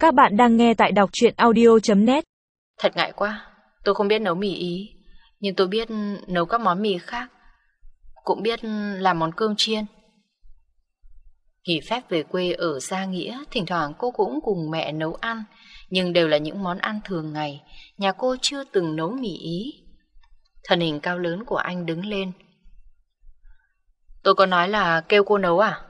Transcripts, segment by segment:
Các bạn đang nghe tại đọc truyện audio.net. Thật ngại quá, tôi không biết nấu mì Ý, nhưng tôi biết nấu các món mì khác, cũng biết làm món cơm chiên. Nghỉ phép về quê ở Gia Nghĩa, thỉnh thoảng cô cũng cùng mẹ nấu ăn, nhưng đều là những món ăn thường ngày, nhà cô chưa từng nấu mì Ý. Thân hình cao lớn của anh đứng lên. Tôi có nói là kêu cô nấu à?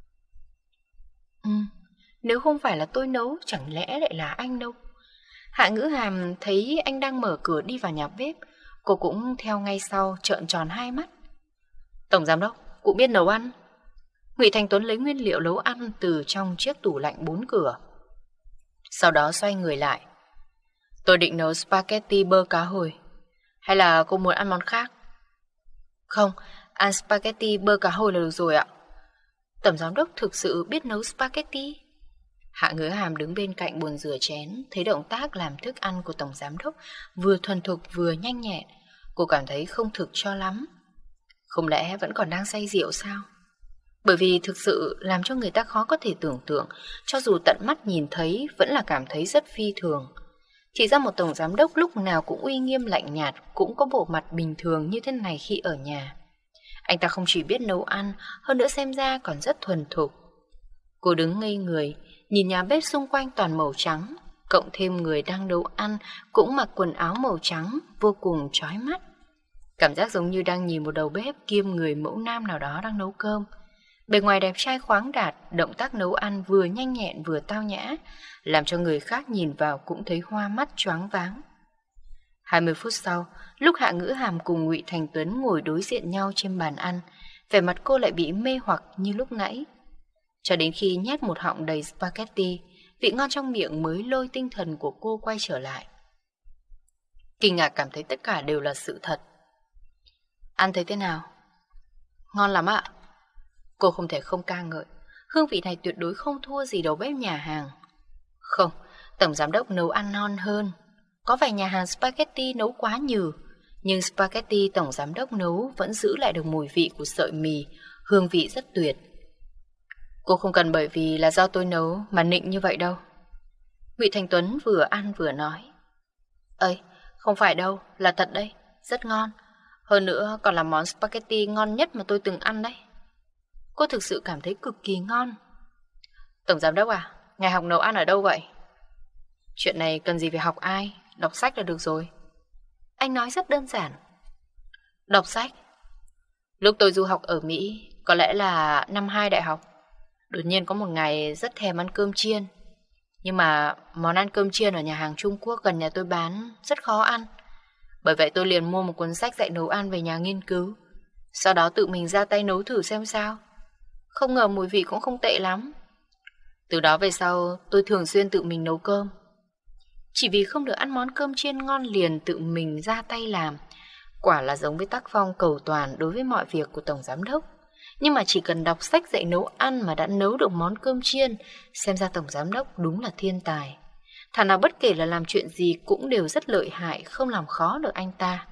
Nếu không phải là tôi nấu, chẳng lẽ lại là anh nấu? Hạ Ngữ Hàm thấy anh đang mở cửa đi vào nhà bếp, cô cũng theo ngay sau, trợn tròn hai mắt. Tổng giám đốc cũng biết nấu ăn. Ngụy Thành Tuấn lấy nguyên liệu nấu ăn từ trong chiếc tủ lạnh 4 cửa, sau đó xoay người lại. Tôi định nấu spaghetti bơ cá hồi, hay là cô muốn ăn món khác? Không, ăn spaghetti bơ cá hồi là được rồi ạ. Tổng giám đốc thực sự biết nấu spaghetti? Hạ Ngữ Hàm đứng bên cạnh bồn rửa chén, thấy động tác làm thức ăn của tổng giám đốc vừa thuần thục vừa nhanh nhẹn, cô cảm thấy không thực cho lắm. Không lẽ vẫn còn đang say rượu sao? Bởi vì thực sự làm cho người ta khó có thể tưởng tượng, cho dù tận mắt nhìn thấy vẫn là cảm thấy rất phi thường. Thì ra một tổng giám đốc lúc nào cũng uy nghiêm lạnh nhạt, cũng có bộ mặt bình thường như thế này khi ở nhà. Anh ta không chỉ biết nấu ăn, hơn nữa xem ra còn rất thuần thục. Cô đứng ngây người, nhìn nhà bếp xung quanh toàn màu trắng, cộng thêm người đang nấu ăn cũng mặc quần áo màu trắng, vô cùng chói mắt. Cảm giác giống như đang nhìn một đầu bếp kiêm người mẫu nam nào đó đang nấu cơm. Bề ngoài đẹp trai khoáng đạt, động tác nấu ăn vừa nhanh nhẹn vừa tao nhã, làm cho người khác nhìn vào cũng thấy hoa mắt choáng váng. 20 phút sau, lúc Hạ Ngữ Hàm cùng Ngụy Thành Tuấn ngồi đối diện nhau trên bàn ăn, vẻ mặt cô lại bị mê hoặc như lúc nãy. Cho đến khi nhét một họng đầy spaghetti, vị ngon trong miệng mới lôi tinh thần của cô quay trở lại. Kinh ngạc cảm thấy tất cả đều là sự thật. Ăn thấy thế nào? Ngon lắm ạ. Cô không thể không ca ngợi, hương vị này tuyệt đối không thua gì đầu bếp nhà hàng. Không, tổng giám đốc nấu ăn ngon hơn. Có vài nhà hàng spaghetti nấu quá nhừ, nhưng spaghetti tổng giám đốc nấu vẫn giữ lại được mùi vị của sợi mì, hương vị rất tuyệt. Cô không cần bởi vì là do tôi nấu mà nịnh như vậy đâu. Ngụy Thành Tuấn vừa ăn vừa nói. Ơi, không phải đâu, là thật đấy, rất ngon. Hơn nữa còn là món spaghetti ngon nhất mà tôi từng ăn đấy. Cô thực sự cảm thấy cực kỳ ngon. Tổng giám đốc à, ngài học nấu ăn ở đâu vậy? Chuyện này cần gì phải học ai, đọc sách là được rồi. Anh nói rất đơn giản. Đọc sách? Lúc tôi du học ở Mỹ, có lẽ là năm 2 đại học, đột nhiên có một ngày rất thèm ăn cơm chiên. Nhưng mà món ăn cơm chiên ở nhà hàng Trung Quốc gần nhà tôi bán rất khó ăn. Bởi vậy tôi liền mua một cuốn sách dạy nấu ăn về nhà nghiên cứu, sau đó tự mình ra tay nấu thử xem sao. Không ngờ mùi vị cũng không tệ lắm. Từ đó về sau tôi thường xuyên tự mình nấu cơm. Chỉ vì không được ăn món cơm chiên ngon liền tự mình ra tay làm. Quả là giống với tác phong cầu toàn đối với mọi việc của tổng giám đốc. Nhưng mà chỉ cần đọc sách dạy nấu ăn mà đã nấu được món cơm chiên, xem ra tổng giám đốc đúng là thiên tài. Thà nào bất kể là làm chuyện gì cũng đều rất lợi hại, không làm khó được anh ta.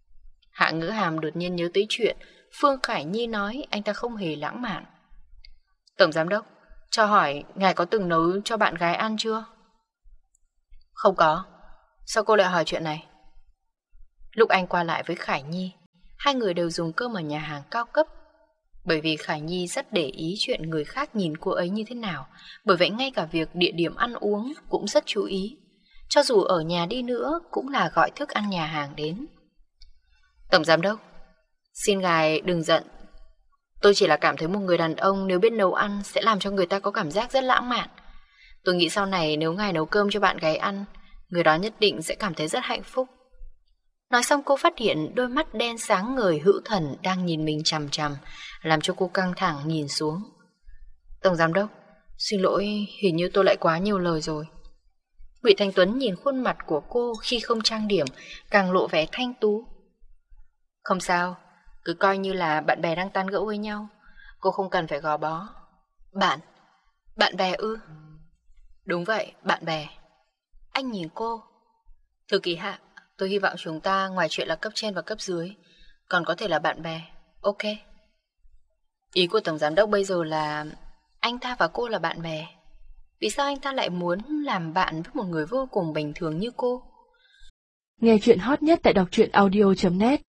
Hạ Ngữ Hàm đột nhiên nhớ tới chuyện Phương Khải Nhi nói anh ta không hề lãng mạn. Tổng giám đốc, cho hỏi ngài có từng nấu cho bạn gái ăn chưa? Không có. Sao cô lại hỏi chuyện này? Lúc anh qua lại với Khải Nhi, hai người đều dùng cơm ở nhà hàng cao cấp. Bởi vì Khải Nhi rất để ý chuyện người khác nhìn cô ấy như thế nào, bởi vậy ngay cả việc địa điểm ăn uống cũng rất chú ý. Cho dù ở nhà đi nữa cũng là gọi thức ăn nhà hàng đến. Tổng giám đốc, xin ngài đừng giận. Tôi chỉ là cảm thấy một người đàn ông nếu biết nấu ăn sẽ làm cho người ta có cảm giác rất lãng mạn. Tôi nghĩ sau này nếu ngài nấu cơm cho bạn gái ăn, người đó nhất định sẽ cảm thấy rất hạnh phúc. Nói xong cô phát hiện đôi mắt đen sáng ngời hữu thần đang nhìn mình chằm chằm, làm cho cô căng thẳng nhìn xuống. Tổng giám đốc, xin lỗi, hình như tôi lại quá nhiều lời rồi. Ngụy Thành Tuấn nhìn khuôn mặt của cô khi không trang điểm, càng lộ vẻ thanh tú. Không sao, cứ coi như là bạn bè đang tán gẫu với nhau. Cô không cần phải gò bó. Bạn bè ư? Đúng vậy, bạn bè. Anh nhìn cô. Thư ký Hạ, tôi hy vọng chúng ta ngoài chuyện là cấp trên và cấp dưới còn có thể là bạn bè. Ok. Ý của tổng giám đốc bây giờ là anh ta và cô là bạn bè. Vì sao anh ta lại muốn làm bạn với một người vô cùng bình thường như cô? Nghe chuyện hot nhất tại đọc truyện audio.net